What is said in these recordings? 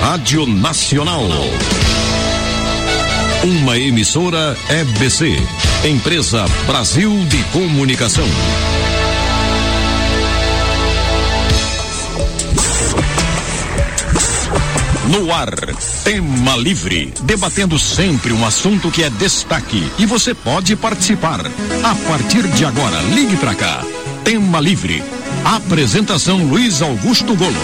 Rádio Nacional. Uma emissora EBC, Empresa Brasil de Comunicação. No ar, Tema Livre, debatendo sempre um assunto que é destaque e você pode participar. A partir de agora, ligue pra cá. Tema Livre. Apresentação Luiz Augusto Golo.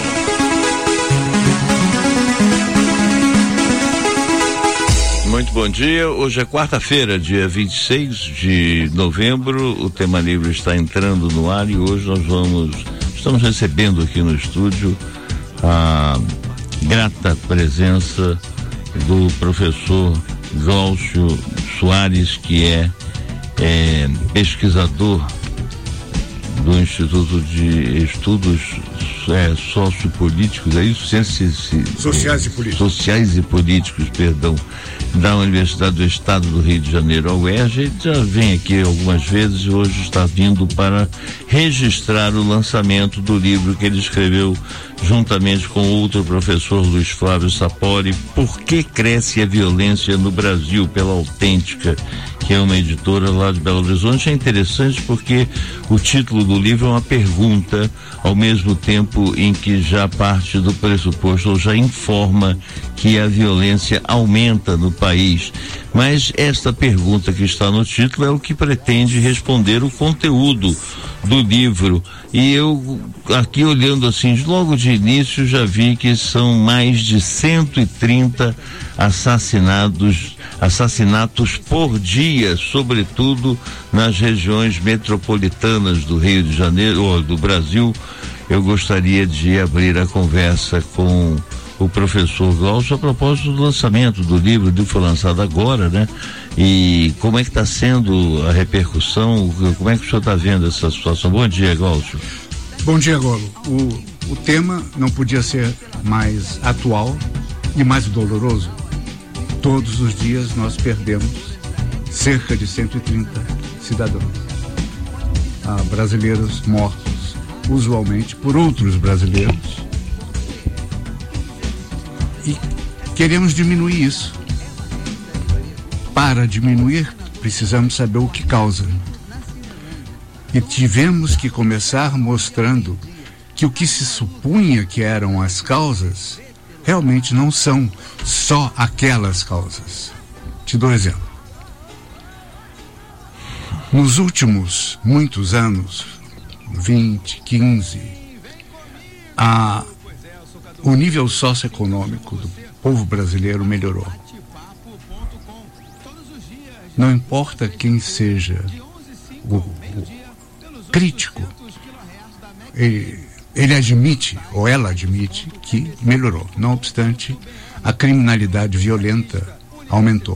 Muito bom dia, hoje é quarta-feira, dia 26 de novembro, o Tema Livre está entrando no ar e hoje estamos recebendo aqui no estúdio a grata presença do professor Glaucio Soares, que é pesquisador do Instituto de Estudos Sociopolíticos, é isso? Sociais e Políticos, perdão, da Universidade do Estado do Rio de Janeiro, a UERJ. Ele já vem aqui algumas vezes e hoje está vindo para registrar o lançamento do livro que ele escreveu juntamente com outro professor, Luiz Flávio Sapori, Por que Cresce a Violência no Brasil, pela Autêntica, que é uma editora lá de Belo Horizonte. É interessante porque o título do livro é uma pergunta, ao mesmo tempo em que já parte do pressuposto, ou já informa que a violência aumenta no país. Mas esta pergunta que está no título é o que pretende responder o conteúdo do livro. E eu, aqui olhando assim, logo de início, já vi que são mais de 130 assassinatos por dia, sobretudo nas regiões metropolitanas do Rio de Janeiro, ou do Brasil. Eu gostaria de abrir a conversa com o professor Glaucio a propósito do lançamento do livro. O livro foi lançado agora, né? E como é que está sendo a repercussão? Como é que o senhor está vendo essa situação? Bom dia, Glaucio. Bom dia, Golo. O tema não podia ser mais atual e mais doloroso. Todos os dias nós perdemos cerca de 130 cidadãos brasileiros mortos, usualmente por outros brasileiros. E queremos diminuir isso. Para diminuir, precisamos saber o que causa. E tivemos que começar mostrando que o que se supunha que eram as causas realmente não são só aquelas causas. Te dou um exemplo. Nos últimos muitos anos, 20, 15, o nível socioeconômico do povo brasileiro melhorou. Não importa quem seja o crítico, ele admite, ou ela admite, que melhorou. Não obstante, a criminalidade violenta aumentou.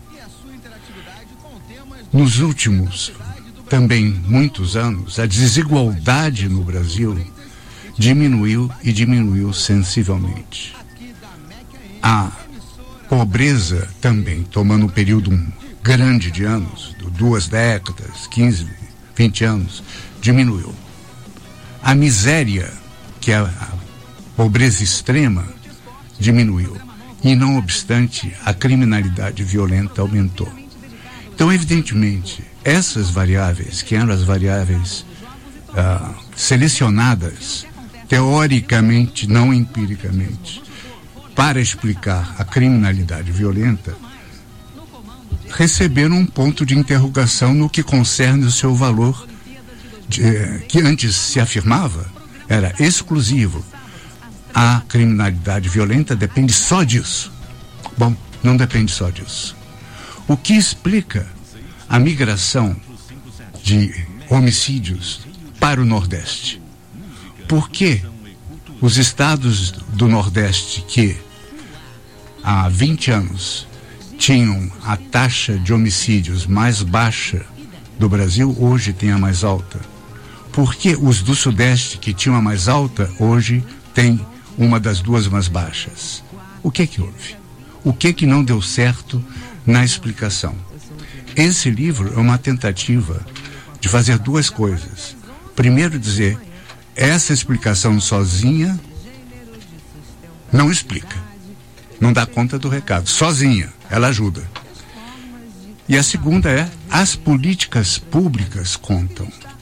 Nos últimos, também muitos anos, a desigualdade no Brasil diminuiu e diminuiu sensivelmente. A pobreza também, tomando um período grande de anos, 2 décadas, 15, 20 anos, diminuiu. A miséria, que é a pobreza extrema, diminuiu. E, não obstante, a criminalidade violenta aumentou. Então, evidentemente, essas variáveis, que eram as variáveis selecionadas, teoricamente, não empiricamente, para explicar a criminalidade violenta, receberam um ponto de interrogação no que concerne o seu valor, que antes se afirmava era exclusivo. A criminalidade violenta depende só disso. Bom, não depende só disso. O que explica a migração de homicídios para o Nordeste? Por que os estados do Nordeste, que há 20 anos tinham a taxa de homicídios mais baixa do Brasil, hoje tem a mais alta? Por que os do Sudeste, que tinham a mais alta, hoje tem uma das duas mais baixas? O que houve? O que não deu certo na explicação? Esse livro é uma tentativa de fazer duas coisas. Primeiro, dizer, essa explicação sozinha não explica. Não dá conta do recado. Sozinha, ela ajuda. E a segunda é: as políticas públicas contam.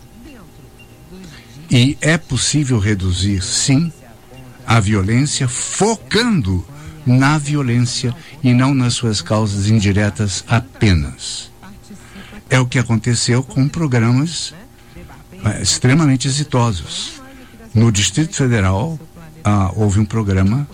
E é possível reduzir, sim, a violência, focando na violência e não nas suas causas indiretas apenas. É o que aconteceu com programas extremamente exitosos. No Distrito Federal, houve um programa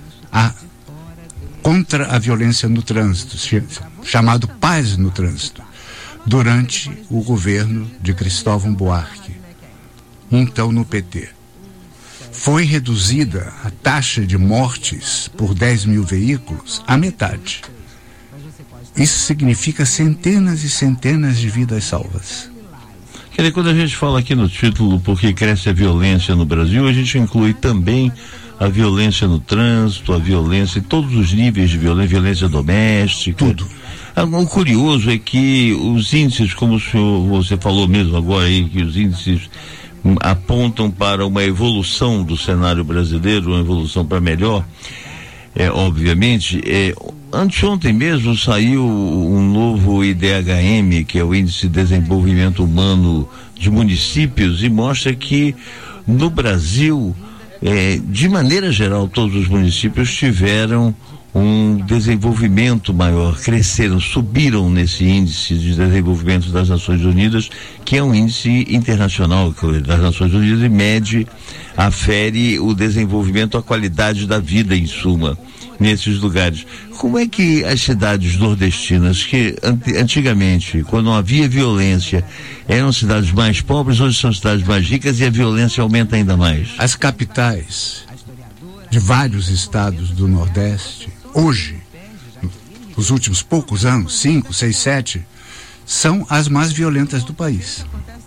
contra a violência no trânsito, chamado Paz no Trânsito, durante o governo de Cristóvão Buarque, então no PT. Foi reduzida a taxa de mortes por 10 mil veículos à metade. Isso significa centenas e centenas de vidas salvas. Quer dizer, quando a gente fala aqui no título Porque Cresce a Violência no Brasil, a gente inclui também a violência no trânsito, a violência em todos os níveis de violência doméstica. Tudo. O curioso é que os índices, como você falou mesmo agora aí, que os índices apontam para uma evolução do cenário brasileiro, uma evolução para melhor, obviamente. Anteontem mesmo saiu um novo IDHM, que é o Índice de Desenvolvimento Humano de Municípios, e mostra que no Brasil, de maneira geral, todos os municípios tiveram um desenvolvimento maior, cresceram, subiram nesse índice de desenvolvimento das Nações Unidas, que é um índice internacional das Nações Unidas e mede, afere o desenvolvimento, a qualidade da vida, em suma, nesses lugares. Como é que as cidades nordestinas, que antigamente, quando não havia violência, eram cidades mais pobres, hoje são cidades mais ricas e a violência aumenta ainda mais? As capitais de vários estados do Nordeste, hoje, nos últimos poucos anos, 5, 6, 7, são as mais violentas do país.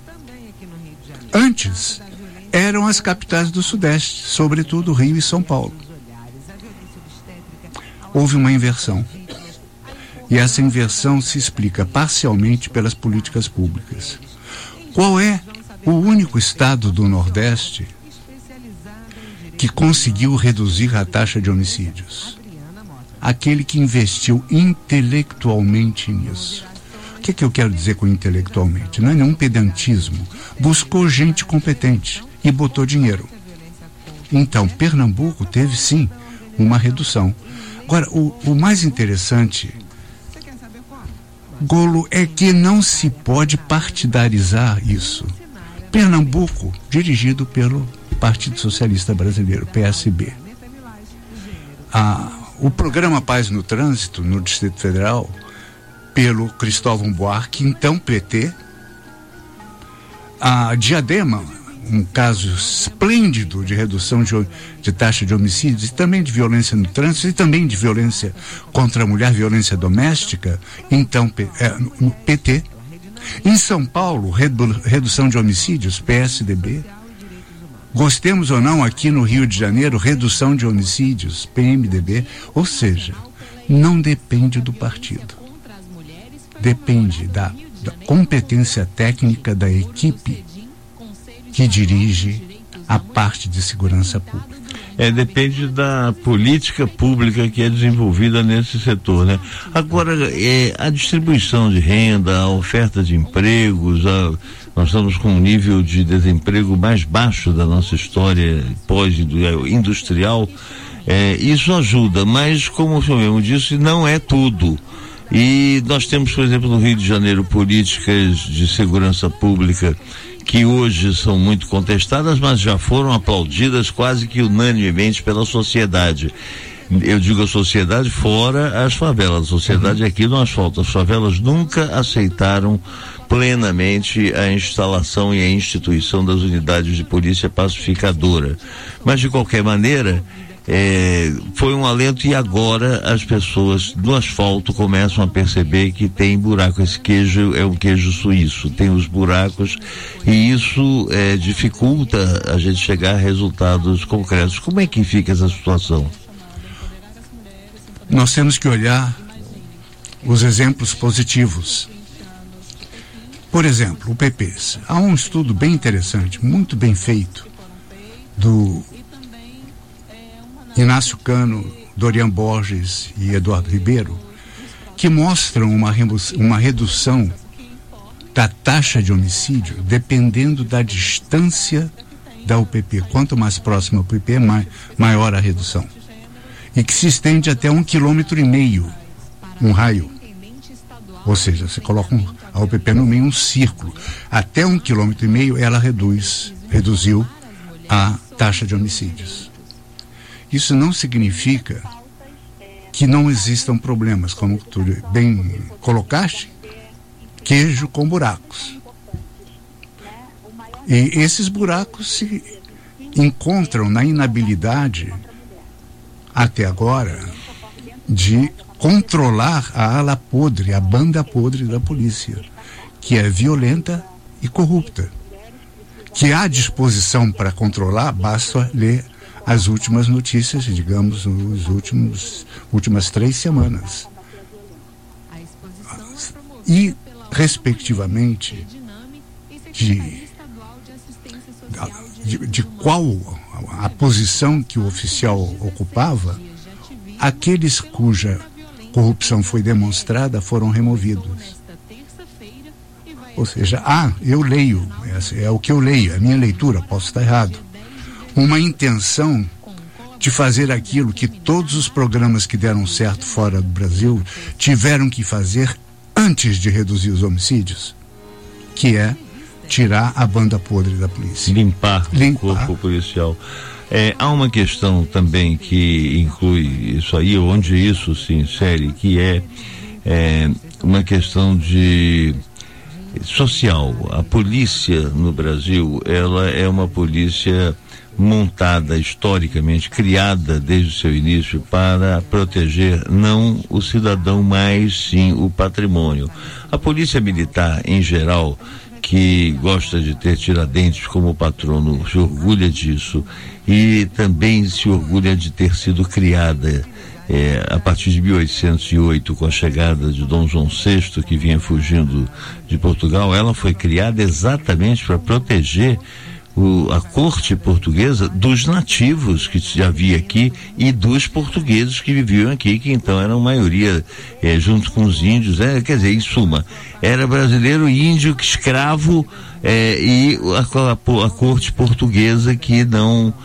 Antes, eram as capitais do Sudeste, sobretudo Rio e São Paulo. Houve uma inversão. E essa inversão se explica parcialmente pelas políticas públicas. Qual é o único estado do Nordeste que conseguiu reduzir a taxa de homicídios? Aquele que investiu intelectualmente nisso. O que eu quero dizer com intelectualmente? Não é nenhum pedantismo. Buscou gente competente e botou dinheiro. Então, Pernambuco teve, sim, uma redução. Agora, o mais interessante, Golo, é que não se pode partidarizar isso. Pernambuco, dirigido pelo Partido Socialista Brasileiro, PSB. O programa Paz no Trânsito, no Distrito Federal, pelo Cristóvão Buarque, então PT. A Diadema, um caso esplêndido de redução de taxa de homicídios e também de violência no trânsito e também de violência contra a mulher, violência doméstica, então no PT. Em São Paulo, redução de homicídios, PSDB. Gostemos ou não, aqui no Rio de Janeiro, redução de homicídios, PMDB. Ou seja, não depende do partido. Depende da competência técnica da equipe que dirige a parte de segurança pública. Depende da política pública que é desenvolvida nesse setor, né? Agora, a distribuição de renda, a oferta de empregos, nós estamos com um nível de desemprego mais baixo da nossa história pós-industrial, isso ajuda, mas como o senhor mesmo disse, não é tudo. E nós temos, por exemplo, no Rio de Janeiro, políticas de segurança pública que hoje são muito contestadas, mas já foram aplaudidas quase que unanimemente pela sociedade. Eu digo a sociedade fora as favelas, a sociedade aqui no asfalto. As favelas nunca aceitaram plenamente a instalação e a instituição das unidades de polícia pacificadora. Mas, de qualquer maneira, foi um alento, e agora as pessoas no asfalto começam a perceber que tem buraco. Esse queijo é um queijo suíço, tem os buracos, e isso dificulta a gente chegar a resultados concretos. Como é que fica essa situação? Nós temos que olhar os exemplos positivos. Por exemplo, o PPs. Há um estudo bem interessante, muito bem feito, do Inácio Cano, Dorian Borges e Eduardo Ribeiro, que mostram uma redução da taxa de homicídio dependendo da distância da UPP. Quanto mais próxima a UPP, maior a redução. E que se estende até 1,5 km, um raio. Ou seja, você coloca a UPP no meio, um círculo. Até 1,5 km ela reduziu a taxa de homicídios. Isso não significa que não existam problemas, como tu bem colocaste, queijo com buracos. E esses buracos se encontram na inabilidade, até agora, de controlar a ala podre, a banda podre da polícia, que é violenta e corrupta. Que há disposição para controlar, basta ler as últimas notícias, digamos, últimas 3 semanas. E, respectivamente, de qual a posição que o oficial ocupava, aqueles cuja corrupção foi demonstrada foram removidos. Ou seja, eu leio, é o que eu leio, a minha leitura, posso estar errado, uma intenção de fazer aquilo que todos os programas que deram certo fora do Brasil tiveram que fazer antes de reduzir os homicídios, que é tirar a banda podre da polícia. Limpar o corpo policial. Há uma questão também que inclui isso aí, onde isso se insere, que é uma questão de social. A polícia no Brasil, ela é uma polícia montada historicamente, criada desde o seu início para proteger não o cidadão, mas sim o patrimônio. A polícia militar, em geral, que gosta de ter Tiradentes como patrono, se orgulha disso e também se orgulha de ter sido criada a partir de 1808, com a chegada de Dom João VI, que vinha fugindo de Portugal. Ela foi criada exatamente para proteger a corte portuguesa dos nativos que havia aqui e dos portugueses que viviam aqui, que então eram maioria junto com os índios, quer dizer, em suma, era brasileiro, índio, escravo, e a corte portuguesa que não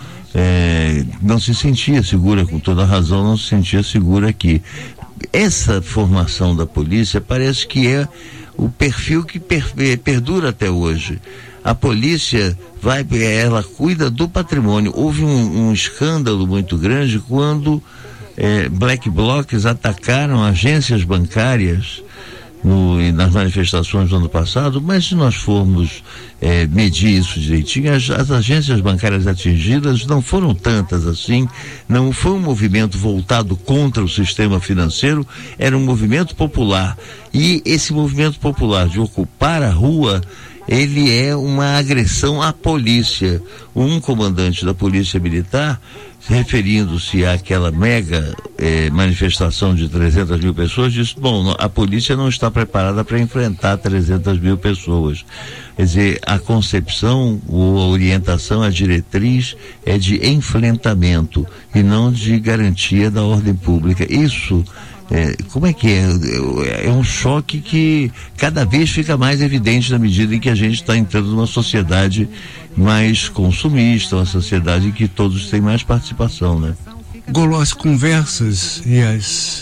se sentia segura, com toda razão não se sentia segura aqui. Essa formação da polícia parece que é o perfil que perdura até hoje. A polícia ela cuida do patrimônio. Houve um escândalo muito grande quando black blocs atacaram agências bancárias nas manifestações do ano passado, mas se nós formos medir isso direitinho, as agências bancárias atingidas não foram tantas assim, não foi um movimento voltado contra o sistema financeiro, era um movimento popular, e esse movimento popular de ocupar a rua, ele é uma agressão à polícia. Um comandante da polícia militar, referindo-se àquela mega manifestação de 300 mil pessoas, disse, a polícia não está preparada para enfrentar 300 mil pessoas. Quer dizer, a concepção, a orientação, a diretriz é de enfrentamento e não de garantia da ordem pública. Isso como é que é? É um choque que cada vez fica mais evidente na medida em que a gente está entrando numa sociedade mais consumista, uma sociedade em que todos têm mais participação, né? Goló, as conversas e as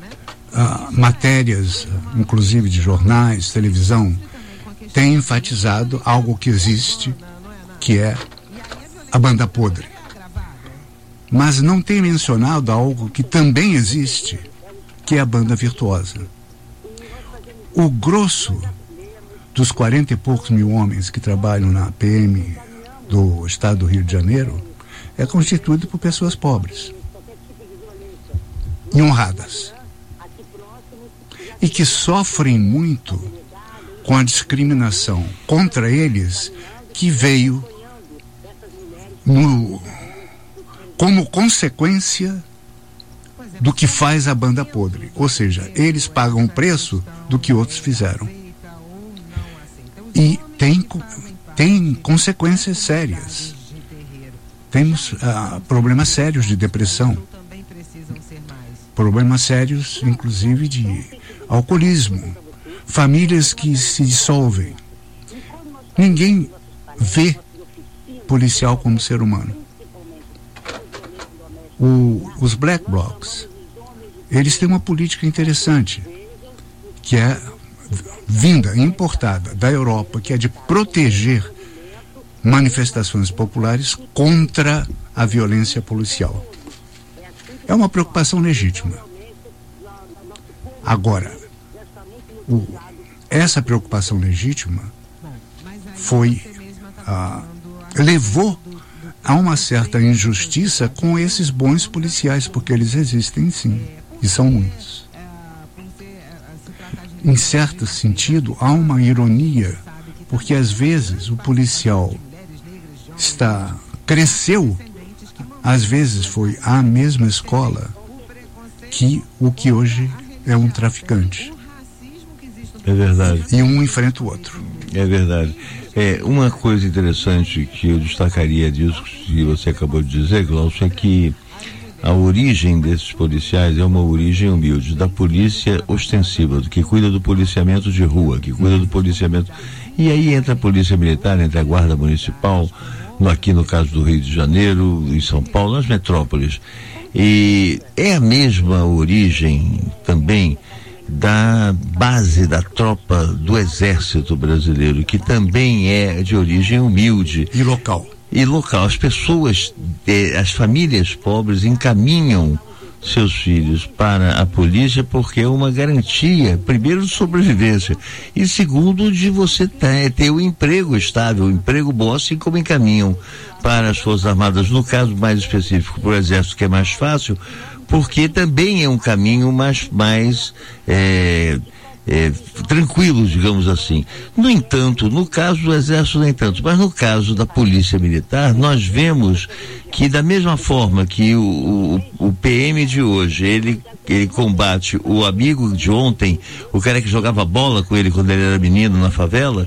matérias, inclusive de jornais, televisão, têm enfatizado algo que existe, que é a banda podre. Mas não tem mencionado algo que também existe, que é a banda virtuosa. O grosso dos 40 e poucos mil homens que trabalham na PM do estado do Rio de Janeiro é constituído por pessoas pobres e honradas, e que sofrem muito com a discriminação contra eles que veio como consequência do que faz a banda podre, ou seja, eles pagam o preço do que outros fizeram. E tem consequências sérias. Temos problemas sérios de depressão. problemas sérios, inclusive de alcoolismo, famílias que se dissolvem. Ninguém vê policial como ser humano. Os Black Blocs, eles têm uma política interessante, que é vinda, importada da Europa, que é de proteger manifestações populares contra a violência policial. É uma preocupação legítima. Agora, essa preocupação legítima levou a uma certa injustiça com esses bons policiais, porque eles existem sim, e são muitos. Em certo sentido, há uma ironia, porque às vezes o policial cresceu, às vezes foi a mesma escola que o que hoje é um traficante. É verdade. E um enfrenta o outro. É verdade. Uma coisa interessante que eu destacaria disso que você acabou de dizer, Glaucio, é que a origem desses policiais é uma origem humilde, da polícia ostensiva, do que cuida do policiamento de rua, que cuida do policiamento. E aí entra a polícia militar, entra a guarda municipal, aqui no caso do Rio de Janeiro, em São Paulo, nas metrópoles. E é a mesma origem também da base da tropa do Exército Brasileiro, que também é de origem humilde. E local. As pessoas, as famílias pobres encaminham seus filhos para a polícia porque é uma garantia, primeiro, de sobrevivência e segundo, de você ter um emprego estável, um emprego bom, assim como encaminham para as Forças Armadas, no caso mais específico para o Exército, que é mais fácil, porque também é um caminho mais tranquilo, digamos assim. No entanto, no caso do Exército nem tanto, mas no caso da Polícia Militar, nós vemos que da mesma forma que o PM de hoje, ele combate o amigo de ontem, o cara que jogava bola com ele quando ele era menino na favela,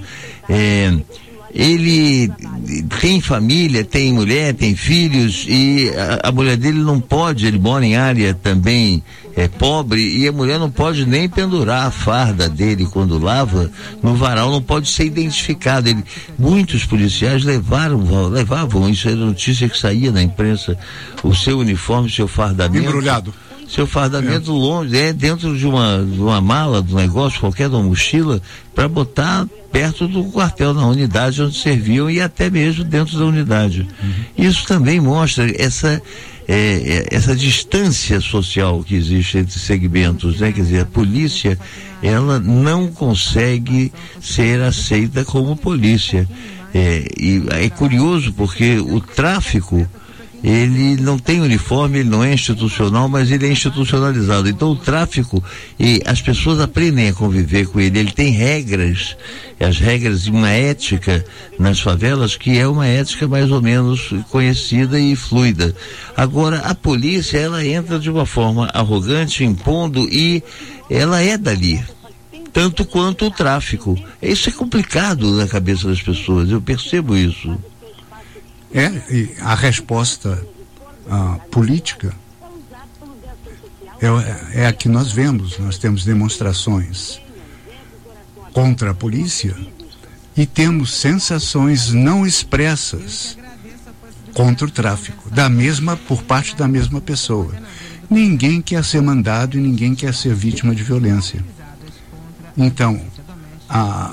ele tem família, tem mulher, tem filhos, e a mulher dele não pode, ele mora em área também pobre, e a mulher não pode nem pendurar a farda dele quando lava no varal, não pode ser identificado. Muitos policiais levavam, isso era notícia que saía na imprensa, o seu uniforme, seu fardamento embrulhado, seu fardamento longe, dentro de uma mala, do negócio qualquer, de uma mochila, para botar perto do quartel, na unidade onde serviam, e até mesmo dentro da unidade. Isso também mostra essa distância social que existe entre segmentos, né? Quer dizer, a polícia, ela não consegue ser aceita como polícia. E é curioso porque o tráfico, ele não tem uniforme, ele não é institucional, mas ele é institucionalizado. Então o tráfico, e as pessoas aprendem a conviver com ele. Ele tem regras, as regras de uma ética nas favelas, que é uma ética mais ou menos conhecida e fluida. Agora, a polícia, ela entra de uma forma arrogante, impondo, e ela é dali, tanto quanto o tráfico. Isso é complicado na cabeça das pessoas, eu percebo isso. E a resposta política é a que nós vemos. Nós temos demonstrações contra a polícia e temos sensações não expressas contra o tráfico, por parte da mesma pessoa. Ninguém quer ser mandado e ninguém quer ser vítima de violência. Então, a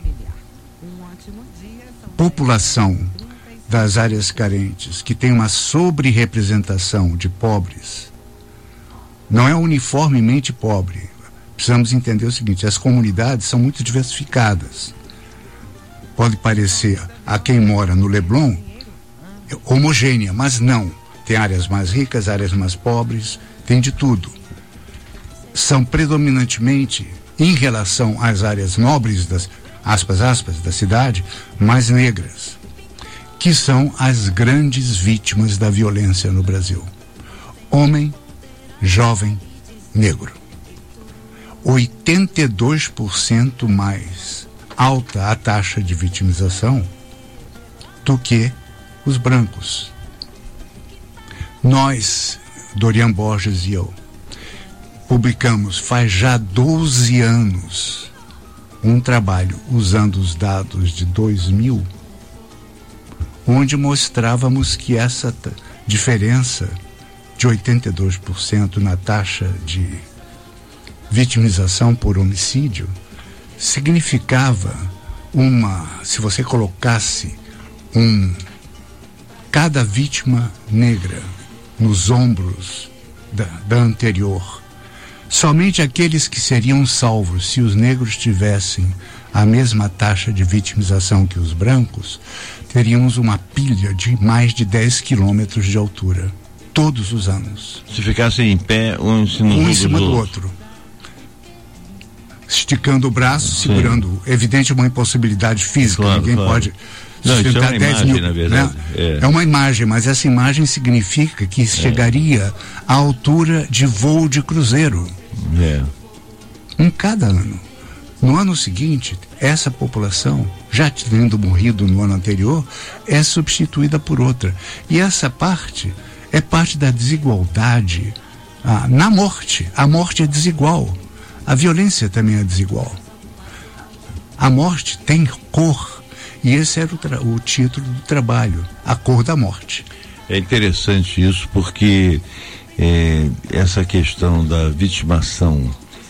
população das áreas carentes, que tem uma sobre-representação de pobres, não é uniformemente pobre. Precisamos entender o seguinte: as comunidades são muito diversificadas. Pode parecer a quem mora no Leblon homogênea, mas não. Tem áreas mais ricas, áreas mais pobres, tem de tudo. São predominantemente, em relação às áreas nobres das da cidade, mais negras, que são as grandes vítimas da violência no Brasil. Homem, jovem, negro. 82% mais alta a taxa de vitimização do que os brancos. Nós, Dorian Borges e eu, publicamos faz já 12 anos um trabalho usando os dados de 2000, onde mostrávamos que essa diferença de 82% na taxa de vitimização por homicídio significava se você colocasse cada vítima negra nos ombros da anterior, somente aqueles que seriam salvos se os negros tivessem a mesma taxa de vitimização que os brancos, teríamos uma pilha de mais de 10 quilômetros de altura, todos os anos. Se ficassem em pé, um em cima do outro. Esticando o braço, segurando, evidente, uma impossibilidade física, claro, ninguém pode sustentar 10 mil, na verdade. Né? É uma imagem, mas essa imagem significa que chegaria à altura de voo de cruzeiro. Em cada ano. No ano seguinte, essa população, já tendo morrido no ano anterior, é substituída por outra. E essa parte é parte da desigualdade na morte. A morte é desigual. A violência também é desigual. A morte tem cor. E esse era o título do trabalho, A Cor da Morte. É interessante isso, porque essa questão da vitimização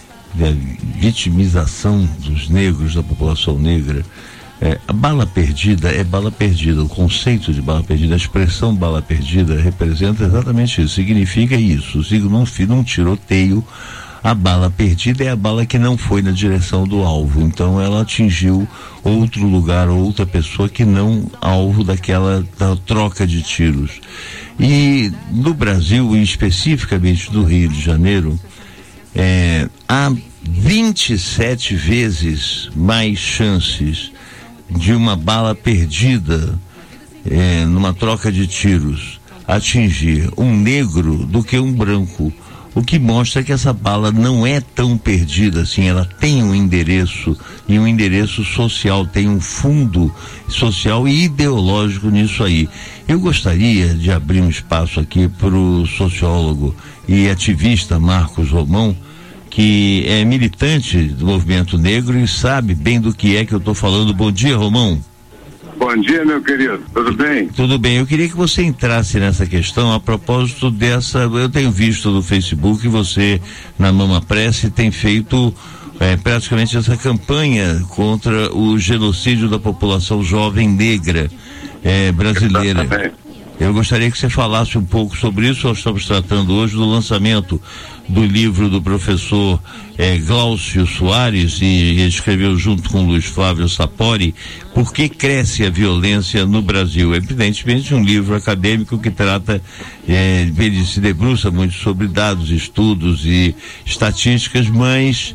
dos negros, da população negra, a bala perdida é bala perdida. O conceito de bala perdida, a expressão bala perdida representa exatamente isso, significa isso. Num tiroteio, a bala perdida é a bala que não foi na direção do alvo, então ela atingiu outro lugar, outra pessoa que não alvo da troca de tiros. E no Brasil, e especificamente no Rio de Janeiro, há 27 vezes mais chances de uma bala perdida numa troca de tiros atingir um negro do que um branco. O que mostra que essa bala não é tão perdida assim, ela tem um endereço, e um endereço social, tem um fundo social e ideológico nisso aí. Eu gostaria de abrir um espaço aqui para o sociólogo e ativista Marcos Romão, que é militante do movimento negro e sabe bem do que é que eu estou falando. Bom dia, Romão. Bom dia, meu querido. Tudo bem? Tudo bem. Eu queria que você entrasse nessa questão a propósito dessa... Eu tenho visto no Facebook que você, na Mama Prece, tem feito praticamente essa campanha contra o genocídio da população jovem negra brasileira. Exatamente. Eu gostaria que você falasse um pouco sobre isso. Nós estamos tratando hoje do lançamento do livro do professor Glaucio Soares, e escreveu junto com Luiz Flávio Sapori, Por que Cresce a Violência no Brasil? Evidentemente um livro acadêmico que trata, ele se debruça muito sobre dados, estudos e estatísticas, mas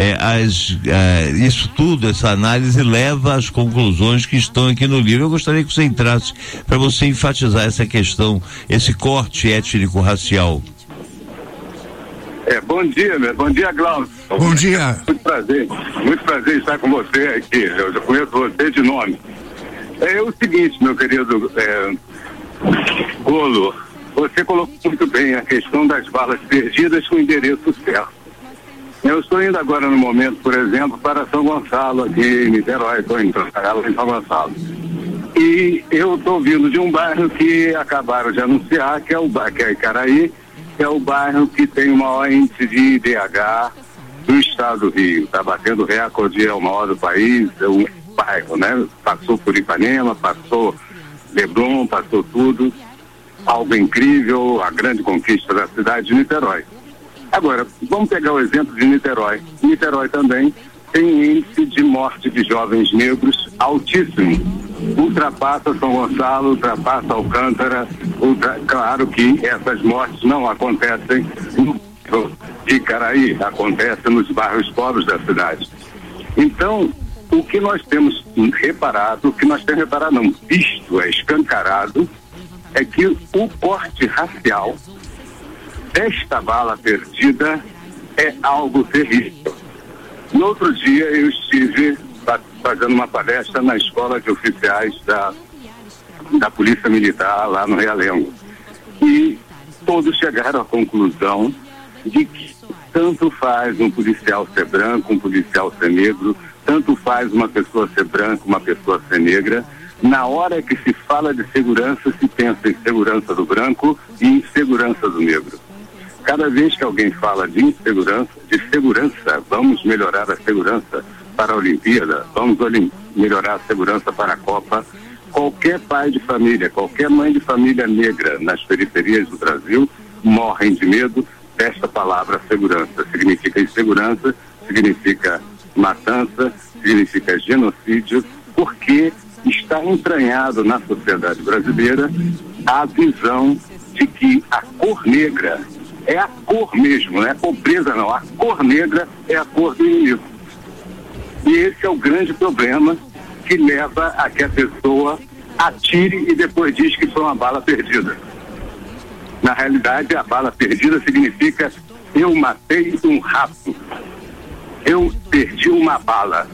isso tudo, essa análise leva às conclusões que estão aqui no livro. Eu gostaria que você entrasse para você enfatizar essa questão, esse corte étnico-racial. Bom dia, Glaucio. Bom dia. Muito prazer estar com você aqui. Eu já conheço você de nome. É o seguinte, meu querido Golo, você colocou muito bem a questão das balas perdidas com o endereço certo. Eu estou indo agora no momento, por exemplo, para São Gonçalo, aqui em Niterói, estou indo trabalhar em São Gonçalo. E eu estou vindo de um bairro que acabaram de anunciar, que é Icaraí, que é o bairro que tem o maior índice de IDH do estado do Rio. Está batendo recorde, é o maior do país, é um bairro, né? Passou por Ipanema, passou Leblon, passou tudo. Algo incrível, a grande conquista da cidade de Niterói. Agora, vamos pegar o exemplo de Niterói. Niterói também tem um índice de morte de jovens negros altíssimo. Ultrapassa São Gonçalo, ultrapassa Alcântara. Claro que essas mortes não acontecem no bairro de Icaraí, acontecem nos bairros pobres da cidade. Então, o que nós temos reparado, visto, escancarado, é que o corte racial desta bala perdida é algo terrível. No outro dia eu estive fazendo uma palestra na escola de oficiais da Polícia Militar lá no Realengo. E todos chegaram à conclusão de que tanto faz um policial ser branco, um policial ser negro, tanto faz uma pessoa ser branca, uma pessoa ser negra. Na hora que se fala de segurança, se pensa em segurança do branco e em segurança do negro. Cada vez que alguém fala de insegurança, de segurança, vamos melhorar a segurança para a Olimpíada, vamos melhorar a segurança para a Copa, qualquer pai de família, qualquer mãe de família negra nas periferias do Brasil morrem de medo desta palavra segurança. Significa insegurança, significa matança, significa genocídio, porque está entranhado na sociedade brasileira a visão de que a cor negra é a cor mesmo, não é pobreza não, a cor negra é a cor do inimigo. E esse é o grande problema que leva a que a pessoa atire e depois diz que foi uma bala perdida. Na realidade, a bala perdida significa eu matei um rato, eu perdi uma bala.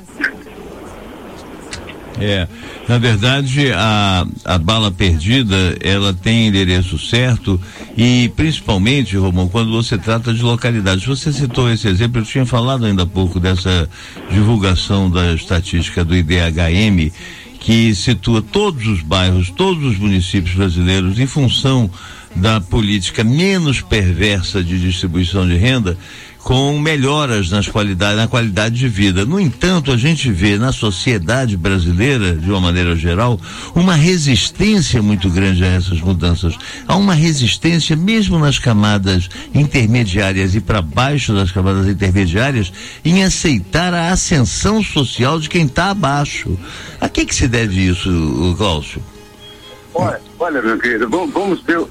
Na verdade, a bala perdida, ela tem endereço certo e principalmente, Romão, quando você trata de localidades. Você citou esse exemplo, eu tinha falado ainda há pouco dessa divulgação da estatística do IDHM, que situa todos os bairros, todos os municípios brasileiros em função da política menos perversa de distribuição de renda, com melhoras na qualidade de vida. No entanto, a gente vê na sociedade brasileira, de uma maneira geral, uma resistência muito grande a essas mudanças. Há uma resistência mesmo nas camadas intermediárias e para baixo das camadas intermediárias em aceitar a ascensão social de quem está abaixo. A que se deve isso, Glaucio? Olha, meu querido, vamos ver.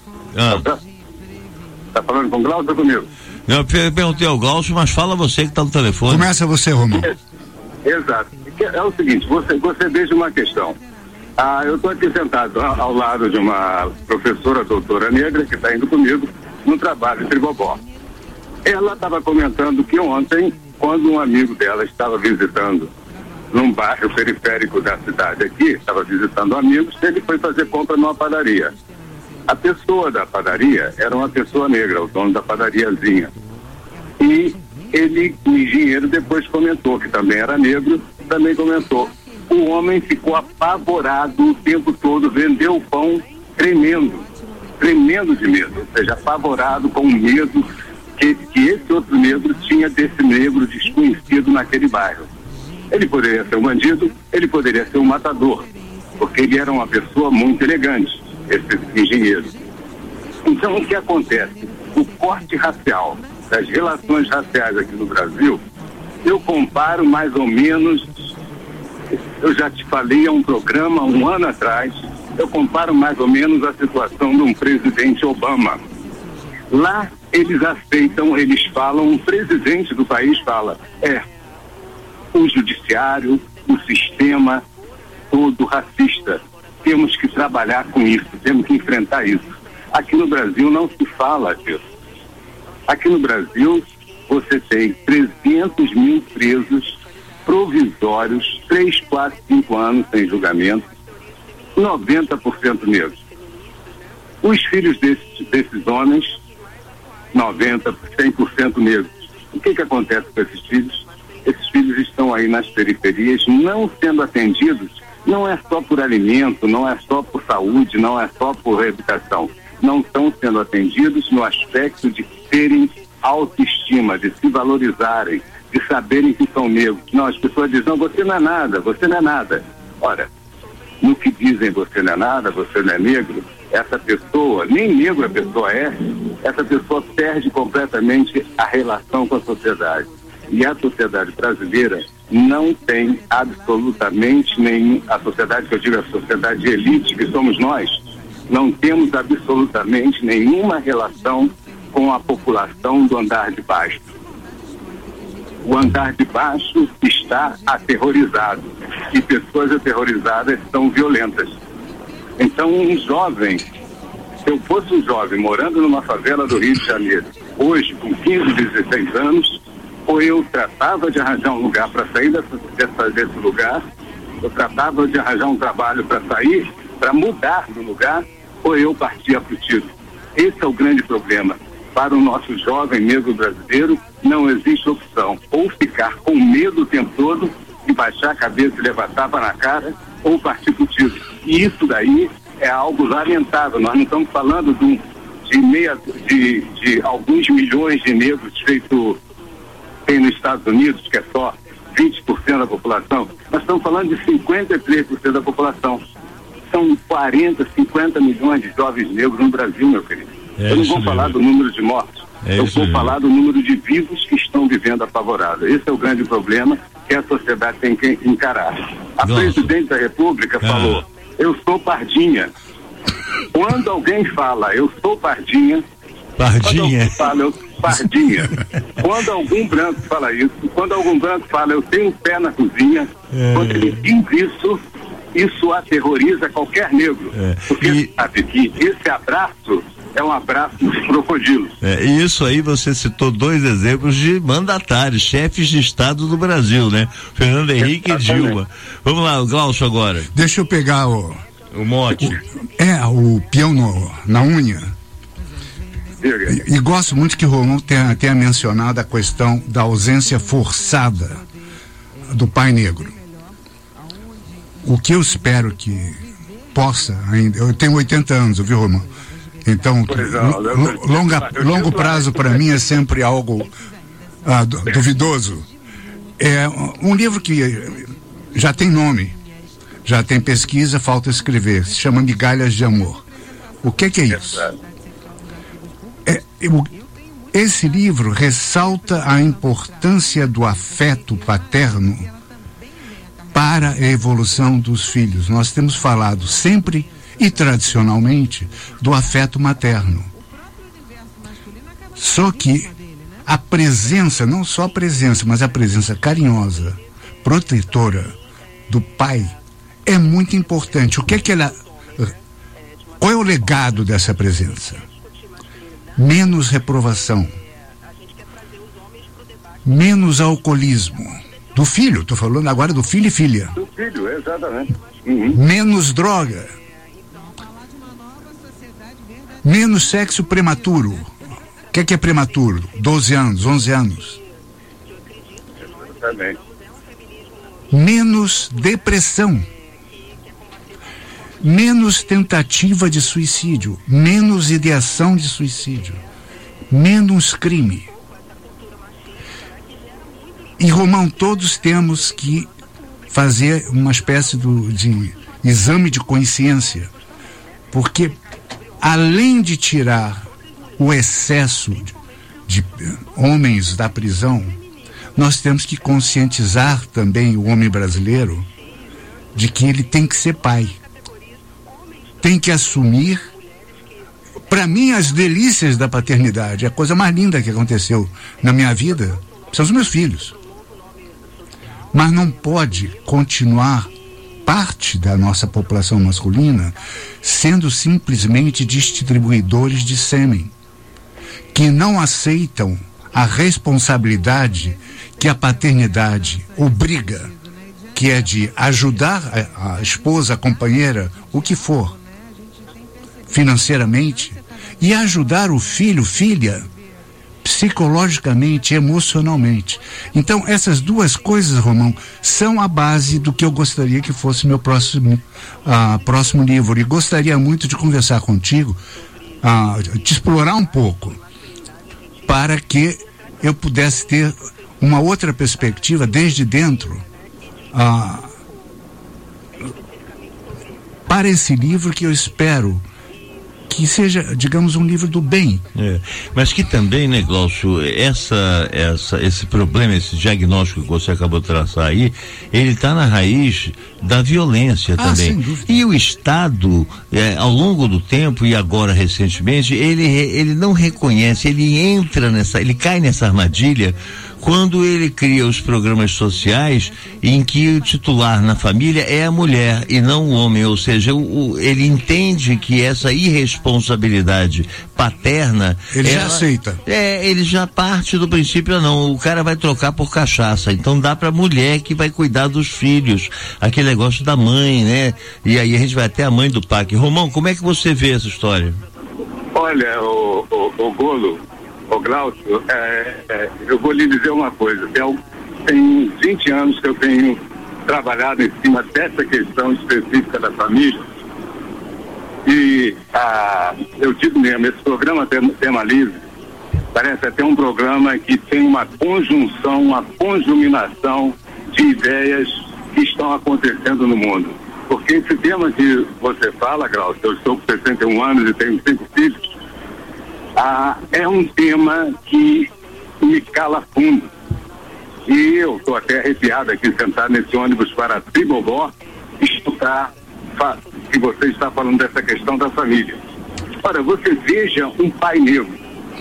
Tá falando com o Glaucio ou comigo? Eu perguntei ao Glaucio, mas fala você que está no telefone. Começa você, Romão. Exato. É o seguinte, você deixa uma questão. Eu estou aqui sentado ao lado de uma professora doutora negra que está indo comigo no trabalho de Tribobó. Ela estava comentando que ontem, quando um amigo dela estava visitando num bairro periférico da cidade aqui, estava visitando amigos, ele foi fazer compra numa padaria. A pessoa da padaria era uma pessoa negra, o dono da padariazinha. E ele, o engenheiro, depois comentou, que também era negro, também comentou. O homem ficou apavorado o tempo todo, vendeu o pão tremendo de medo, ou seja, apavorado com o medo que esse outro negro tinha desse negro desconhecido naquele bairro. Ele poderia ser um bandido, ele poderia ser um matador, porque ele era uma pessoa muito elegante, esse engenheiro. Então, o que acontece? O corte racial, das relações raciais aqui no Brasil, eu comparo mais ou menos, eu já te falei a um programa um ano atrás, eu comparo mais ou menos a situação de um presidente Obama. Lá eles aceitam, eles falam, o presidente do país fala, o judiciário, o sistema todo racista. Temos que trabalhar com isso, temos que enfrentar isso. Aqui no Brasil não se fala disso. Aqui no Brasil você tem 300 mil presos provisórios, 3, 4, 5 anos sem julgamento, 90% negros. Os filhos desses homens, 90%, 100% negros. O que acontece com esses filhos? Esses filhos estão aí nas periferias, não sendo atendidos. Não é só por alimento, não é só por saúde, não é só por reeducação. Não estão sendo atendidos no aspecto de terem autoestima, de se valorizarem, de saberem que são negros. Não, as pessoas dizem, não, você não é nada, você não é nada. Ora, no que dizem você não é nada, você não é negro, essa pessoa, nem negro a pessoa é, essa pessoa perde completamente a relação com a sociedade. E a sociedade brasileira não tem absolutamente nenhum, a sociedade que eu digo, a sociedade de elite que somos nós, não temos absolutamente nenhuma relação com a população do andar de baixo. O andar de baixo está aterrorizado e pessoas aterrorizadas são violentas. Então um jovem, se eu fosse um jovem morando numa favela do Rio de Janeiro, hoje com 15, 16 anos, ou eu tratava de arranjar um lugar para sair desse lugar, eu tratava de arranjar um trabalho para sair, para mudar do lugar, ou eu partia para o tiro. Esse é o grande problema. para o nosso jovem negro brasileiro, não existe opção. Ou ficar com medo o tempo todo e baixar a cabeça e levar tapa na cara, ou partir pro tiro. E isso daí é algo lamentável. Nós não estamos falando de alguns milhões de negros feito tem nos Estados Unidos, que é só 20% da população. Nós estamos falando de 53% da população. São 40, 50 milhões de jovens negros no Brasil, meu querido. Eu não vou falar do número de mortos, eu vou falar do número de vivos que estão vivendo apavorado. Esse é o grande problema que a sociedade tem que encarar. A presidente da República falou, eu sou pardinha. Quando alguém fala, eu sou pardinha, quando algum branco fala isso, quando algum branco fala, eu tenho um pé na cozinha, quando ele diz isso aterroriza qualquer negro. Porque sabe que esse abraço é um abraço de crocodilo. Isso aí você citou 2 exemplos de mandatários, chefes de Estado do Brasil, né? Fernando Henrique e Dilma. Vamos lá, o Glaucio agora. Deixa eu pegar o mote. O peão na unha. E gosto muito que o Romão tenha mencionado a questão da ausência forçada do pai negro. O que eu espero que possa ainda... Eu tenho 80 anos, viu, Romão? Então, longo prazo para mim é sempre algo duvidoso. É um livro que já tem nome, já tem pesquisa, falta escrever. Se chama Migalhas de Amor. O que é isso? Esse livro ressalta a importância do afeto paterno para a evolução dos filhos. Nós temos falado sempre e tradicionalmente do afeto materno. Só que a presença, não só a presença, mas a presença carinhosa, protetora do pai é muito importante. Qual é o legado dessa presença? Menos reprovação, menos alcoolismo. Do filho, estou falando agora do filho e filha. Do filho, exatamente. Menos droga. Menos sexo prematuro. O que é prematuro? 12 anos, 11 anos. Exatamente. Menos depressão. Menos tentativa de suicídio, menos ideação de suicídio, menos crime. E, Romão, todos temos que fazer uma espécie de exame de consciência, porque além de tirar o excesso de homens da prisão, nós temos que conscientizar também o homem brasileiro de que ele tem que ser pai. Tem que assumir, para mim, as delícias da paternidade. A coisa mais linda que aconteceu na minha vida são os meus filhos. Mas não pode continuar parte da nossa população masculina sendo simplesmente distribuidores de sêmen, que não aceitam a responsabilidade que a paternidade obriga, que é de ajudar a esposa, a companheira, o que for, financeiramente, e ajudar o filho, filha, psicologicamente, emocionalmente. Então, essas duas coisas, Romão, são a base do que eu gostaria que fosse meu próximo livro. E gostaria muito de conversar contigo, te explorar um pouco, para que eu pudesse ter uma outra perspectiva desde dentro, para esse livro que eu espero que seja, digamos, um livro do bem. Mas que também, né, Glaucio, esse problema, esse diagnóstico que você acabou de traçar aí, ele está na raiz da violência também. Sem dúvida. E o Estado, ao longo do tempo e agora recentemente, ele não reconhece, ele cai nessa armadilha quando ele cria os programas sociais em que o titular na família é a mulher e não o homem, ou seja, ele entende que essa irresponsabilidade paterna... Ele já aceita. Ele já parte do princípio, não, o cara vai trocar por cachaça, então dá pra mulher que vai cuidar dos filhos, aquele negócio da mãe, né? E aí a gente vai até a mãe do PAC. Romão, como é que você vê essa história? Olha, o Golo, Ô Glaucio, eu vou lhe dizer uma coisa. Tem 20 anos que eu tenho trabalhado em cima dessa questão específica da família. E eu digo mesmo, esse programa Tema Livre parece até um programa que tem uma conjunção, uma conjuminação de ideias que estão acontecendo no mundo. Porque esse tema que você fala, Glaucio, eu estou com 61 anos e tenho 5 filhos, é um tema que me cala fundo. E eu estou até arrepiado aqui, sentado nesse ônibus para Tribobó, escutar que você está falando dessa questão da família. Ora, você veja um pai negro.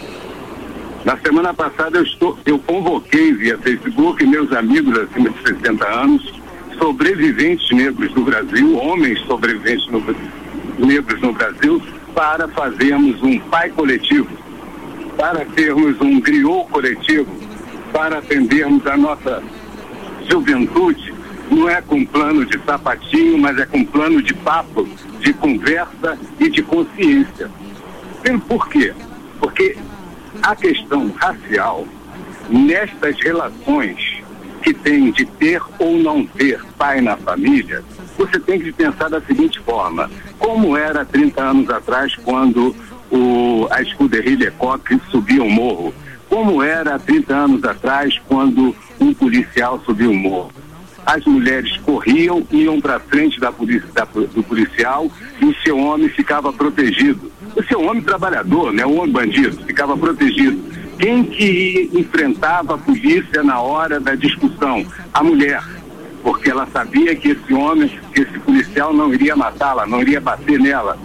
Na semana passada eu convoquei via Facebook meus amigos acima de 60 anos, sobreviventes negros do Brasil, homens sobreviventes negros no Brasil, para fazermos um pai coletivo, para termos um griot coletivo, para atendermos a nossa juventude. Não é com plano de sapatinho, mas é com plano de papo, de conversa e de consciência. Por quê? Porque a questão racial, nestas relações que tem de ter ou não ter pai na família, você tem que pensar da seguinte forma: como era 30 anos atrás, quando a Scuderie Lecoq subia o morro? Como era há 30 anos atrás, quando um policial subia o morro? As mulheres corriam, iam para frente do policial, e o seu homem ficava protegido. O seu homem trabalhador, né, o homem bandido, ficava protegido. Quem que enfrentava a polícia na hora da discussão? A mulher, porque ela sabia que esse policial não iria matá-la, não iria bater nela.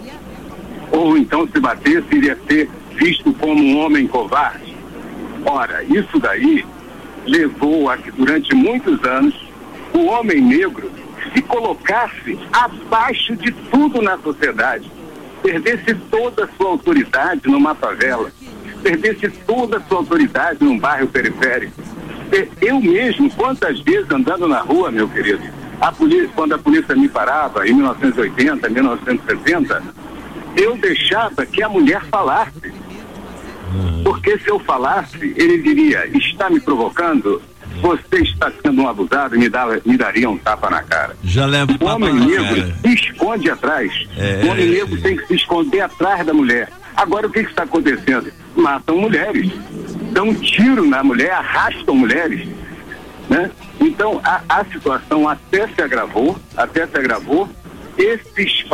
Ou então, se batesse, iria ser visto como um homem covarde. Ora, isso daí levou a que durante muitos anos o homem negro se colocasse abaixo de tudo na sociedade, perdesse toda a sua autoridade numa favela, perdesse toda a sua autoridade num bairro periférico. Eu mesmo, quantas vezes andando na rua, meu querido, quando a polícia me parava em 1980, 1970, eu deixava que a mulher falasse. Porque se eu falasse, ele diria: está me provocando? Você está sendo um abusado e me daria um tapa na cara. Já leva o homem negro se esconde atrás. O homem negro tem que se esconder atrás da mulher. Agora, o que está acontecendo? Matam mulheres, dão um tiro na mulher, arrastam mulheres, né? Então, a situação até se agravou. Esses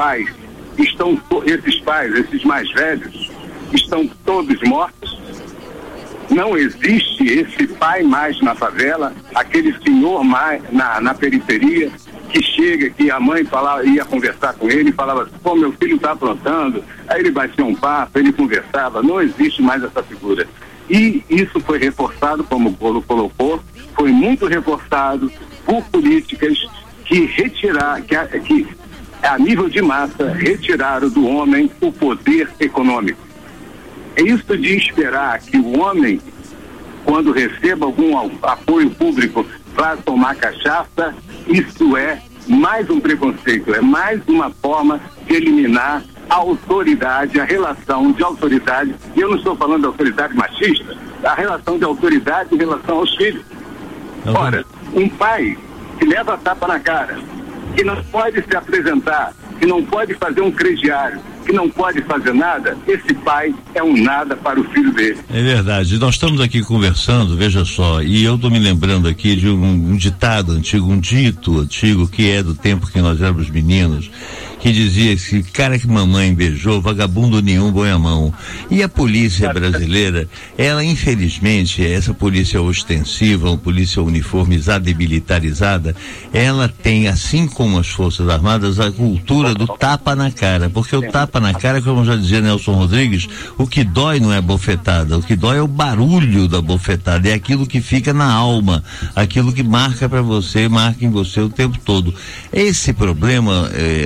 mais velhos, estão todos mortos. Não existe esse pai mais na favela, aquele senhor mais na periferia, que chega, que a mãe ia conversar com ele e falava: pô, meu filho está aprontando. Aí ele batia um papo, ele conversava. Não existe mais essa figura. E isso foi reforçado, como o Paulo colocou, foi muito reforçado por políticas que a nível de massa, retiraram do homem o poder econômico. É isso de esperar que o homem, quando receba algum apoio público, vá tomar cachaça. Isso é mais um preconceito, é mais uma forma de eliminar a autoridade, a relação de autoridade. E eu não estou falando de autoridade machista, a relação de autoridade em relação aos filhos. Ora, um pai que leva tapa na cara, que não pode se apresentar, que não pode fazer um crediário, que não pode fazer nada, esse pai é um nada para o filho dele. É verdade. Nós estamos aqui conversando, veja só, e eu estou me lembrando aqui de um ditado antigo, um dito antigo, que é do tempo que nós éramos meninos, que dizia que cara que mamãe beijou, vagabundo nenhum põe a mão. E a polícia brasileira, ela infelizmente, essa polícia ostensiva, uma polícia uniformizada e militarizada, ela tem, assim como as Forças Armadas, a cultura do tapa na cara, porque o tapa na cara, como já dizia Nelson Rodrigues, o que dói não é a bofetada, o que dói é o barulho da bofetada, é aquilo que fica na alma, aquilo que marca para você, marca em você o tempo todo. Esse problema,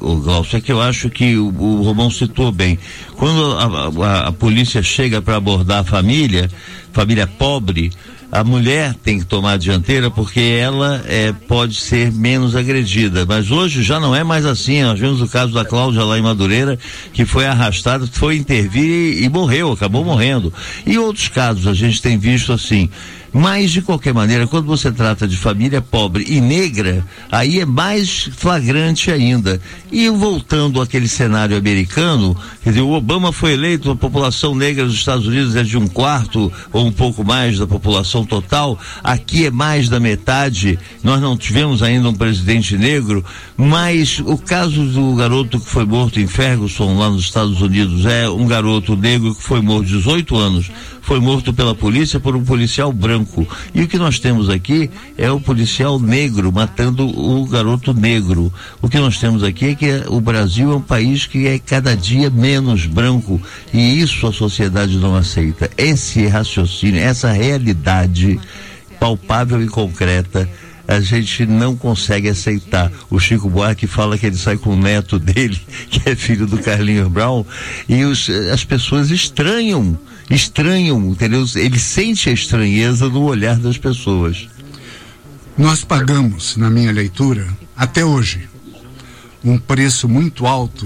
o Glaucio, é que eu acho que o Romão citou bem. Quando a polícia chega para abordar a família pobre, a mulher tem que tomar a dianteira porque ela pode ser menos agredida, mas hoje já não é mais assim. Nós vimos o caso da Cláudia lá em Madureira, que foi arrastada, foi intervir e morreu, acabou morrendo. E outros casos a gente tem visto assim. Mas, de qualquer maneira, quando você trata de família pobre e negra, aí é mais flagrante ainda. E voltando àquele cenário americano, quer dizer, o Obama foi eleito, a população negra dos Estados Unidos é de 1/4 ou um pouco mais da população total, aqui é mais da metade. Nós não tivemos ainda um presidente negro, mas o caso do garoto que foi morto em Ferguson, lá nos Estados Unidos, é um garoto negro que foi morto 18 anos, foi morto pela polícia por um policial branco. E o que nós temos aqui é o policial negro matando o garoto negro. O que nós temos aqui é que o Brasil é um país que é cada dia menos branco, e isso a sociedade não aceita. Esse raciocínio, essa realidade palpável e concreta, a gente não consegue aceitar. O Chico Buarque fala que ele sai com o neto dele, que é filho do Carlinhos Brown, e as pessoas estranham, entendeu? Ele sente a estranheza no olhar das pessoas. Nós pagamos, na minha leitura, até hoje, um preço muito alto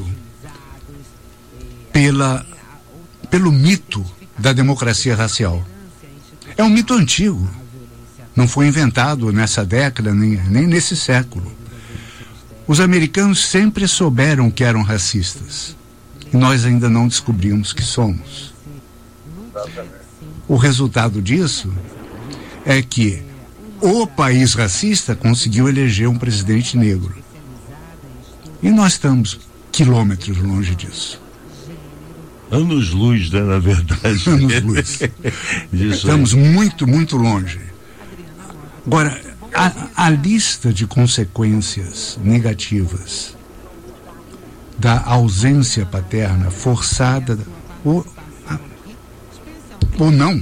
pelo mito da democracia racial. É um mito antigo. Não foi inventado nessa década, nem nesse século. Os americanos sempre souberam que eram racistas. E nós ainda não descobrimos que somos. O resultado disso é que o país racista conseguiu eleger um presidente negro. E nós estamos quilômetros longe disso. Anos-luz, né, na verdade. Anos-luz. Estamos muito, muito longe. Agora, a lista de consequências negativas da ausência paterna forçada ou não,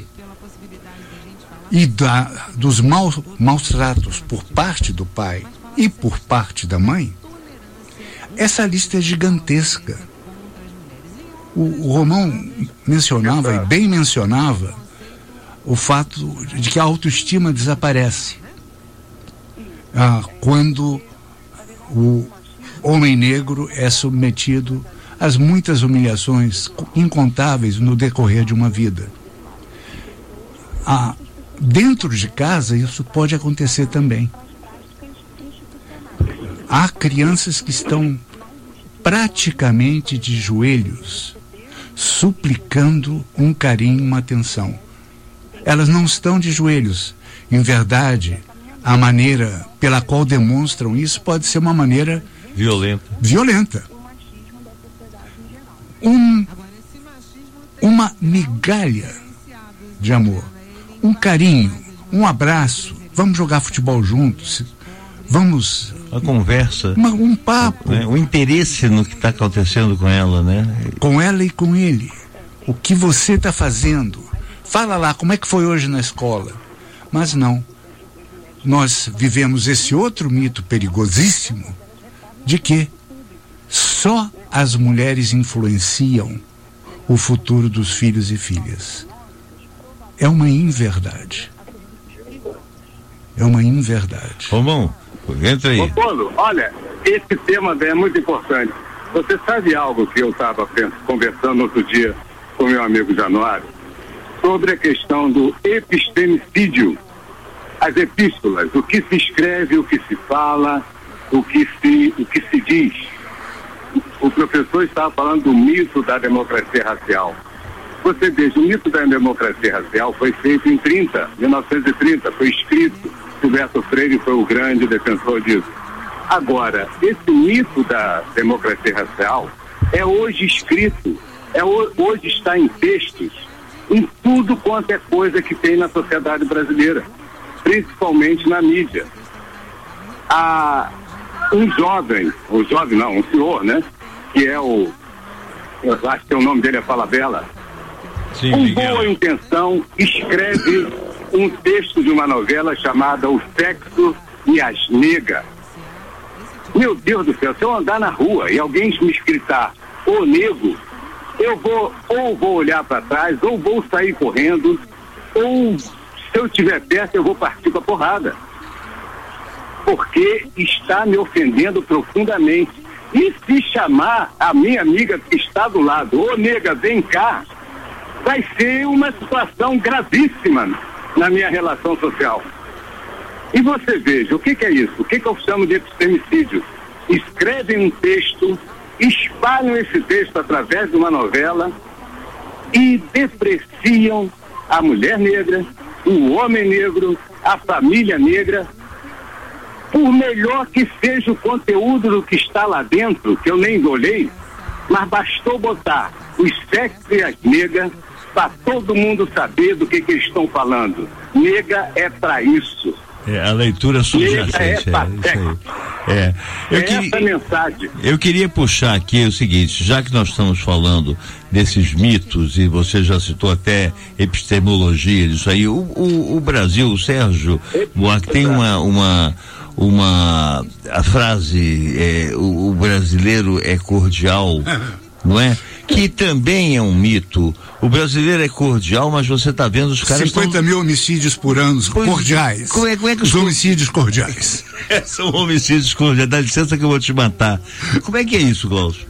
e dos maus tratos por parte do pai e por parte da mãe, essa lista é gigantesca. O Romão mencionava, e bem mencionava, o fato de que a autoestima desaparece quando o homem negro é submetido às muitas humilhações incontáveis no decorrer de uma vida. Dentro de casa isso pode acontecer também. Há crianças que estão praticamente de joelhos, suplicando um carinho, uma atenção. Elas não estão de joelhos. Em verdade, a maneira pela qual demonstram isso pode ser uma maneira violenta. Uma migalha de amor, um carinho, um abraço, vamos jogar futebol juntos, vamos... A conversa. Um papo. Né? O interesse no que está acontecendo com ela, né? Com ela e com ele. O que você está fazendo? Fala lá, como é que foi hoje na escola? Mas não. Nós vivemos esse outro mito perigosíssimo de que só as mulheres influenciam o futuro dos filhos e filhas. É uma inverdade. É uma inverdade. Romão, entra aí. Ô, Paulo, olha, esse tema é muito importante. Você sabe algo que eu estava conversando outro dia com meu amigo Januário, sobre a questão do epistemicídio, as epístolas, o que se escreve, o que se fala, o que se diz. O professor estava falando do mito da democracia racial. Você veja, o mito da democracia racial foi feito em 1930, foi escrito. Gilberto Freire foi o grande defensor disso. Agora, esse mito da democracia racial é hoje escrito, hoje está em textos, em tudo quanto é coisa que tem na sociedade brasileira, principalmente na mídia. Um senhor, né? Que é eu acho que o nome dele é Falabella. Sim, com Miguel. Boa intenção, escreve um texto de uma novela chamada O Sexo e as Negas. Meu Deus do céu, se eu andar na rua e alguém me gritar, ô nego, eu vou olhar para trás, ou vou sair correndo, ou se eu estiver perto eu vou partir com a porrada. Porque está me ofendendo profundamente. E se chamar a minha amiga que está do lado, ô nega, vem cá, vai ser uma situação gravíssima na minha relação social. E você veja, o que é isso? O que eu chamo de epistemicídio? Escrevem um texto, espalham esse texto através de uma novela e depreciam a mulher negra, o homem negro, a família negra. Por melhor que seja o conteúdo do que está lá dentro, que eu nem olhei, mas bastou botar os sexos e as negras para todo mundo saber do que eles estão falando. Nega é para isso. A leitura subjacente. Essa mensagem. Eu queria puxar aqui o seguinte, já que nós estamos falando desses mitos, e você já citou até epistemologia disso aí, o Brasil, o Sérgio Buarque tem a frase, o brasileiro é cordial, não é? Que também é um mito. O brasileiro é cordial, mas você está vendo os caras... 50 mil homicídios por ano cordiais. Como é que os homicídios cordiais? São homicídios cordiais. Dá licença que eu vou te matar. Como é que é isso, Glaucio?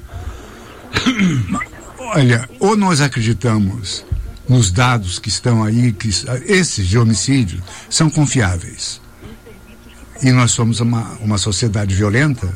Olha, ou nós acreditamos nos dados que estão aí, que esses de homicídio são confiáveis, e nós somos uma sociedade violenta,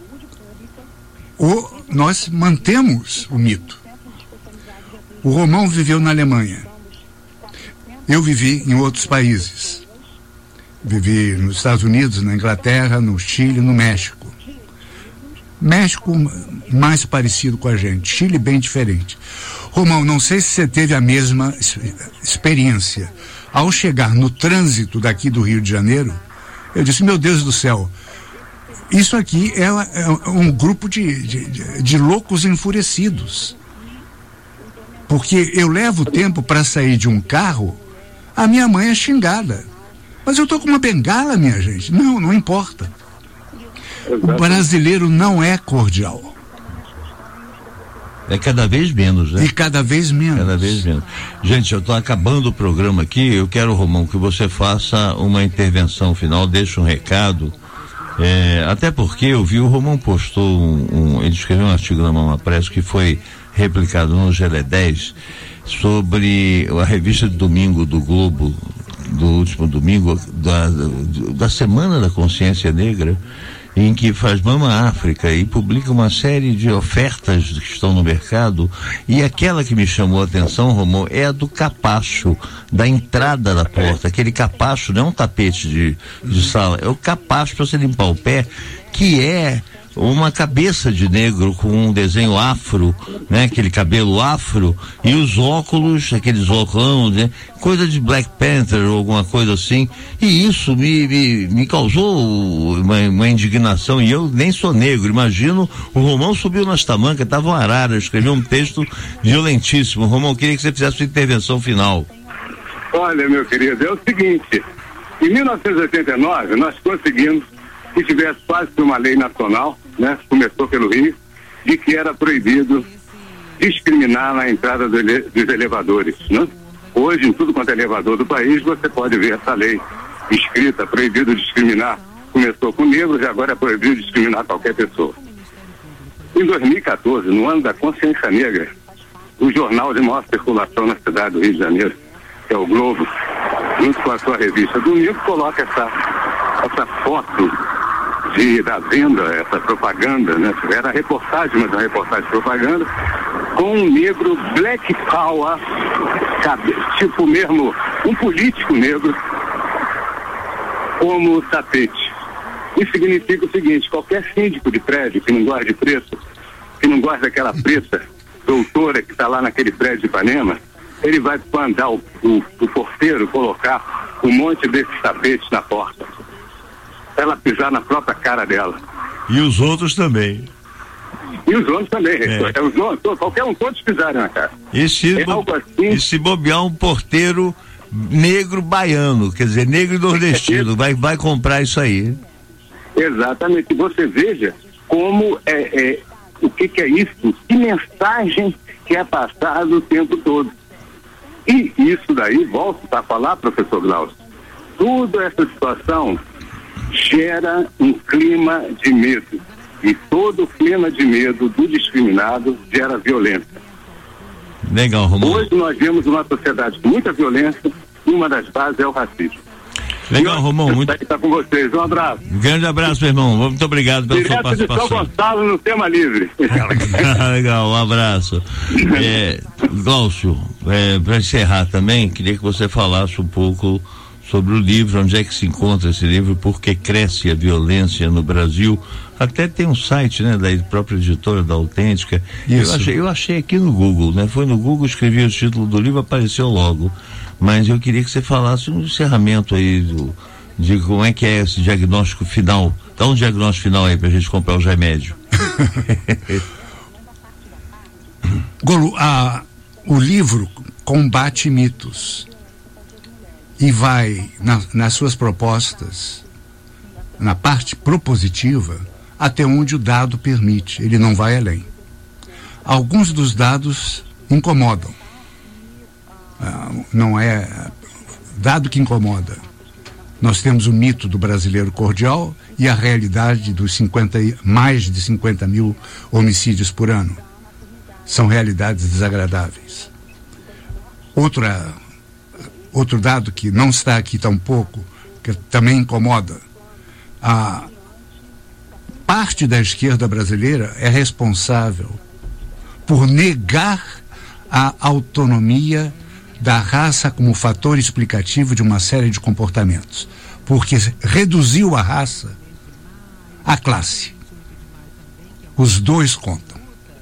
ou nós mantemos o mito. O Romão viveu na Alemanha. Eu vivi em outros países. Vivi nos Estados Unidos, na Inglaterra, no Chile, no México. México mais parecido com a gente, Chile bem diferente. Romão, não sei se você teve a mesma experiência. Ao chegar no trânsito daqui do Rio de Janeiro, eu disse, meu Deus do céu, isso aqui é um grupo de loucos enfurecidos. Porque eu levo tempo para sair de um carro, a minha mãe é xingada. Mas eu estou com uma bengala, minha gente. Não importa. O brasileiro não é cordial. É cada vez menos, né? E cada vez menos. Cada vez menos. Gente, eu estou acabando o programa aqui. Eu quero, Romão, que você faça uma intervenção final, deixe um recado. Até porque eu vi, o Romão postou ele escreveu um artigo na Mama Press que foi replicado no GE 10 sobre a revista de domingo do Globo, do último domingo, da Semana da Consciência Negra, em que faz Mama África e publica uma série de ofertas que estão no mercado, e aquela que me chamou a atenção, Romão, é a do capacho, da entrada da porta. Aquele capacho não é um tapete de sala, é o capacho para você limpar o pé, que é uma cabeça de negro com um desenho afro, né? Aquele cabelo afro, e os óculos, aqueles óculos, né? Coisa de Black Panther ou alguma coisa assim, e isso me causou uma indignação, e eu nem sou negro. Imagino, o Romão subiu nas tamancas, tava um arara, escreveu um texto violentíssimo. Romão, queria que você fizesse sua intervenção final. Olha, meu querido, é o seguinte, em 1989 nós conseguimos que tivesse quase uma lei nacional, né? Começou pelo Rio, de que era proibido discriminar na entrada dos elevadores, né? Hoje, em tudo quanto é elevador do país, você pode ver essa lei escrita, proibido discriminar. Começou com negros e agora é proibido discriminar qualquer pessoa. Em 2014, no ano da Consciência Negra, o jornal de maior circulação na cidade do Rio de Janeiro, que é o Globo, junto com a sua revista Domingo, coloca essa foto da venda, essa propaganda, né? Era a reportagem, mas uma reportagem de propaganda, com um negro black power, tipo mesmo, um político negro, como tapete. Isso significa o seguinte: qualquer síndico de prédio que não gosta de preto, que não gosta daquela preta doutora que está lá naquele prédio de Ipanema, ele vai mandar o porteiro colocar um monte desses tapetes na porta, ela pisar na própria cara dela. E os outros também. E os outros também. Qualquer um, todos pisarem na cara. E se bobear um porteiro negro baiano, quer dizer, negro nordestino, vai comprar isso aí. Exatamente. Você veja como o que é isso, que mensagem que é passada o tempo todo. E isso daí, volto a falar, professor Glaucio, toda essa situação gera um clima de medo. E todo clima de medo do discriminado gera violência. Legal, Romualdo. Hoje nós vemos uma sociedade com muita violência e uma das bases é o racismo. Legal, Romualdo. Muito... estar com vocês. Um abraço. Um grande abraço, meu irmão. Muito obrigado pela sua participação. De São Gonçalo no Tema Livre. Legal, um abraço. Glaucio, para encerrar também, queria que você falasse um pouco sobre o livro, onde é que se encontra esse livro, Por que Cresce a Violência no Brasil. Até tem um site, né, da própria editora da Autêntica. Eu achei aqui no Google, né? Foi no Google, escrevi o título do livro, apareceu logo. Mas eu queria que você falasse no encerramento aí de como é que é esse diagnóstico final. Dá um diagnóstico final aí pra gente comprar os remédios. Golo, o livro combate mitos e vai nas suas propostas, na parte propositiva, até onde o dado permite. Ele não vai além. Alguns dos dados incomodam. Não é dado que incomoda. Nós temos o mito do brasileiro cordial e a realidade dos mais de 50 mil homicídios por ano. São realidades desagradáveis. Outro dado que não está aqui tampouco, que também incomoda, a parte da esquerda brasileira é responsável por negar a autonomia da raça como fator explicativo de uma série de comportamentos, porque reduziu a raça à classe. Os dois contam.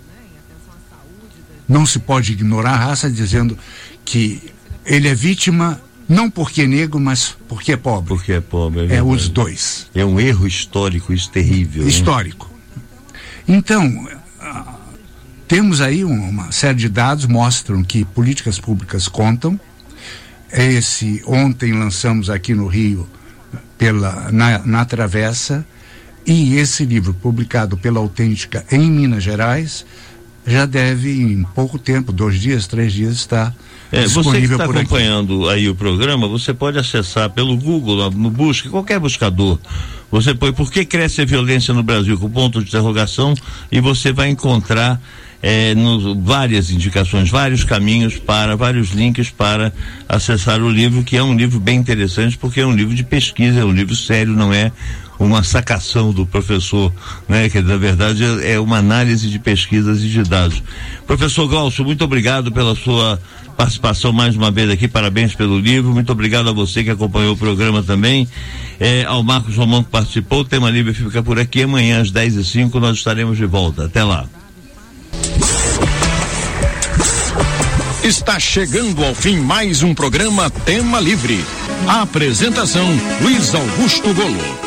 Não se pode ignorar a raça dizendo que ele é vítima não porque é negro, mas porque é pobre. Porque é pobre. É os dois. É um erro histórico, isso terrível. Histórico. Né? Então, temos aí uma série de dados que mostram que políticas públicas contam. Ontem lançamos aqui no Rio, na Travessa, e esse livro, publicado pela Autêntica em Minas Gerais, já deve, em pouco tempo, 2 dias, 3 dias, estar disponível. Você que está por acompanhando aqui. Aí o programa, você pode acessar pelo Google, no busca, qualquer buscador. Você põe Por que Cresce a Violência no Brasil, com ponto de interrogação, e você vai encontrar várias indicações, vários caminhos vários links para acessar o livro, que é um livro bem interessante, porque é um livro de pesquisa, é um livro sério, não é uma sacação do professor, né? Que na verdade é uma análise de pesquisas e de dados. Professor Glaucio, muito obrigado pela sua participação mais uma vez aqui, parabéns pelo livro, muito obrigado a você que acompanhou o programa também, ao Marcos Romão que participou. O Tema Livre fica por aqui, amanhã às 10h05 nós estaremos de volta, até lá. Está chegando ao fim mais um programa Tema Livre. A apresentação, Luiz Augusto Golo.